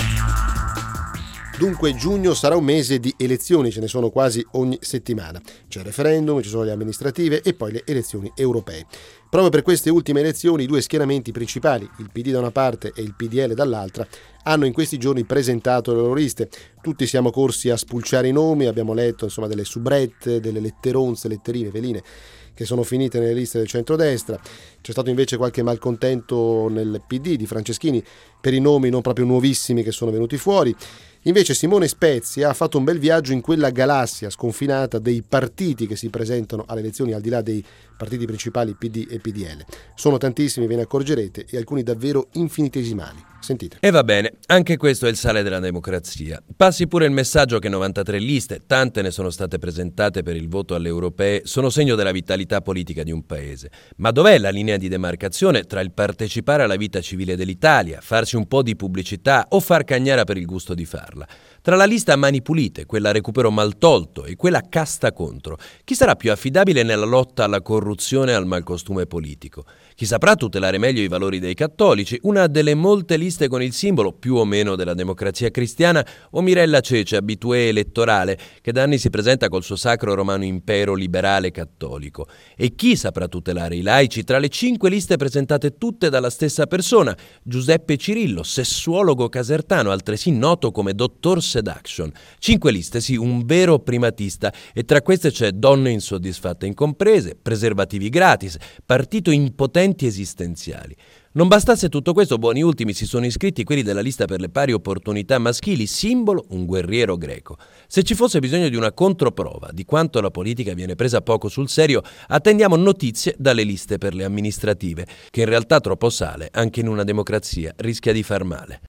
Dunque giugno sarà un mese di elezioni, ce ne sono quasi ogni settimana. C'è il referendum, ci sono le amministrative e poi le elezioni europee. Proprio per queste ultime elezioni i due schieramenti principali, il P D da una parte e il P D L dall'altra, hanno in questi giorni presentato le loro liste. Tutti siamo corsi a spulciare i nomi, abbiamo letto insomma delle subrette, delle letteronze, letterine, veline che sono finite nelle liste del centrodestra. C'è stato invece qualche malcontento nel P D di Franceschini per i nomi non proprio nuovissimi che sono venuti fuori. Invece Simone Spezia ha fatto un bel viaggio in quella galassia sconfinata dei partiti che si presentano alle elezioni al di là dei partiti principali P D e P D L. Sono tantissimi, ve ne accorgerete, e alcuni davvero infinitesimali. Sentite. E va bene, anche questo è il sale della democrazia. Passi pure il messaggio che novantatré liste, tante ne sono state presentate per il voto alle europee, sono segno della vitalità politica di un paese. Ma dov'è la linea di demarcazione tra il partecipare alla vita civile dell'Italia, farsi un po' di pubblicità o far cagnara per il gusto di farla? Tra la lista a mani pulite, quella a recupero mal tolto e quella casta contro, chi sarà più affidabile nella lotta alla corruzione e al malcostume politico? Chi saprà tutelare meglio i valori dei cattolici, una delle molte liste con il simbolo più o meno della democrazia cristiana, o Mirella Cece, abitué elettorale, che da anni si presenta col suo sacro romano impero liberale cattolico? E chi saprà tutelare i laici tra le cinque liste presentate tutte dalla stessa persona? Giuseppe Cirillo, sessuologo casertano, altresì noto come Dottor Seduction. Cinque liste, sì, un vero primatista, e tra queste c'è donne insoddisfatte incomprese, preservativi gratis, partito impotenti esistenziali. Non bastasse tutto questo, buoni ultimi si sono iscritti quelli della lista per le pari opportunità maschili, simbolo un guerriero greco. Se ci fosse bisogno di una controprova di quanto la politica viene presa poco sul serio, attendiamo notizie dalle liste per le amministrative, che in realtà troppo sale, anche in una democrazia, rischia di far male.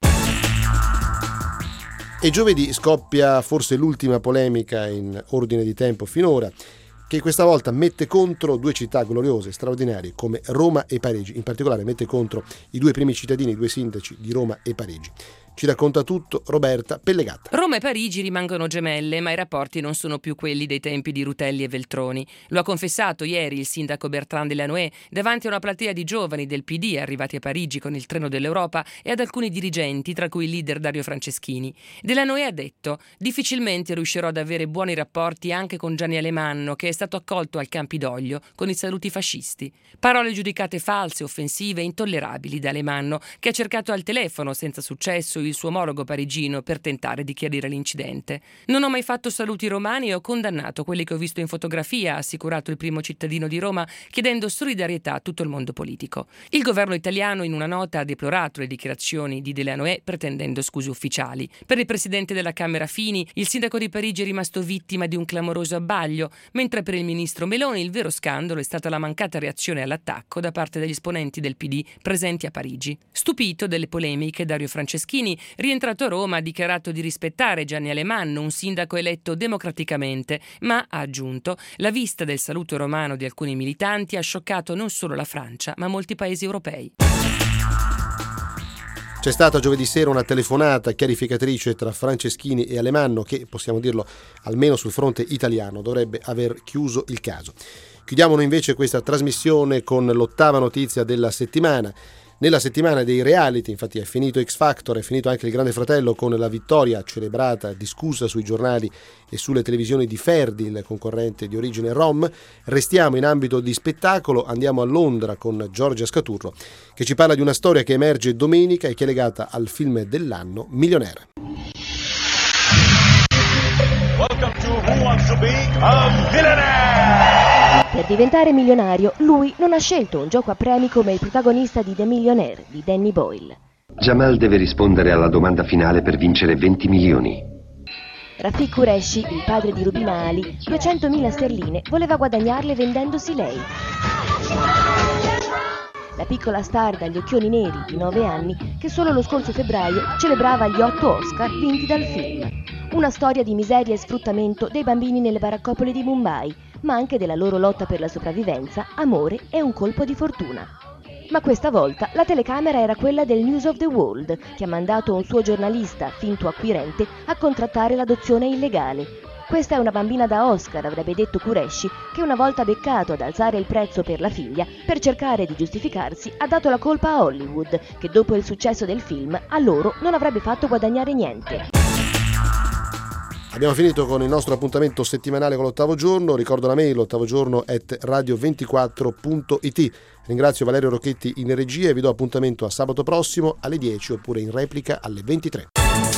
E giovedì scoppia forse l'ultima polemica in ordine di tempo finora, che questa volta mette contro due città gloriose, straordinarie, come Roma e Parigi. In particolare mette contro i due primi cittadini, i due sindaci di Roma e Parigi. Ci racconta tutto Roberta Pellegatta. Roma e Parigi rimangono gemelle, ma i rapporti non sono più quelli dei tempi di Rutelli e Veltroni. Lo ha confessato ieri il sindaco Bertrand Delanoë davanti a una platea di giovani del P D arrivati a Parigi con il treno dell'Europa e ad alcuni dirigenti, tra cui il leader Dario Franceschini. Delanoë ha detto: difficilmente riuscirò ad avere buoni rapporti anche con Gianni Alemanno, che è stato accolto al Campidoglio con i saluti fascisti. Parole giudicate false, offensive e intollerabili da Alemanno, che ha cercato al telefono senza successo il suo omologo parigino per tentare di chiarire l'incidente. Non ho mai fatto saluti romani e ho condannato quelli che ho visto in fotografia, ha assicurato il primo cittadino di Roma, chiedendo solidarietà a tutto il mondo politico. Il governo italiano in una nota ha deplorato le dichiarazioni di Delanoë pretendendo scuse ufficiali. Per il presidente della Camera Fini, il sindaco di Parigi è rimasto vittima di un clamoroso abbaglio, mentre per il ministro Meloni il vero scandalo è stata la mancata reazione all'attacco da parte degli esponenti del P D presenti a Parigi. Stupito delle polemiche, Dario Franceschini, rientrato a Roma, ha dichiarato di rispettare Gianni Alemanno, un sindaco eletto democraticamente, ma, ha aggiunto, la vista del saluto romano di alcuni militanti ha scioccato non solo la Francia, ma molti paesi europei. C'è stata giovedì sera una telefonata chiarificatrice tra Franceschini e Alemanno che, possiamo dirlo, almeno sul fronte italiano, dovrebbe aver chiuso il caso. Chiudiamo invece questa trasmissione con l'ottava notizia della settimana. Nella settimana dei reality, infatti, è finito X Factor, è finito anche il Grande Fratello con la vittoria celebrata, discussa sui giornali e sulle televisioni di Ferdi, il concorrente di origine rom. Restiamo in ambito di spettacolo, andiamo a Londra con Giorgia Scaturro, che ci parla di una storia che emerge domenica e che è legata al film dell'anno Millionaire. Welcome to Who Wants to Be a Millionaire? Per diventare milionario, lui non ha scelto un gioco a premi come il protagonista di The Millionaire di Danny Boyle. Jamal deve rispondere alla domanda finale per vincere venti milioni. Rafiq Qureshi, il padre di Rubina Ali, duecentomila sterline, voleva guadagnarle vendendosi lei. La piccola star dagli occhioni neri di nove anni che solo lo scorso febbraio celebrava gli otto Oscar vinti dal film. Una storia di miseria e sfruttamento dei bambini nelle baraccopole di Mumbai, ma anche della loro lotta per la sopravvivenza, amore e un colpo di fortuna. Ma questa volta la telecamera era quella del News of the World, che ha mandato un suo giornalista, finto acquirente, a contrattare l'adozione illegale. Questa è una bambina da Oscar, avrebbe detto Qureshi, che una volta beccato ad alzare il prezzo per la figlia, per cercare di giustificarsi, ha dato la colpa a Hollywood, che dopo il successo del film, a loro non avrebbe fatto guadagnare niente. Abbiamo finito con il nostro appuntamento settimanale con l'ottavo giorno. Ricordo la mail ottavo giorno at radio ventiquattro punto it. Ringrazio Valerio Rocchetti in regia e vi do appuntamento a sabato prossimo alle dieci oppure in replica alle ventitré.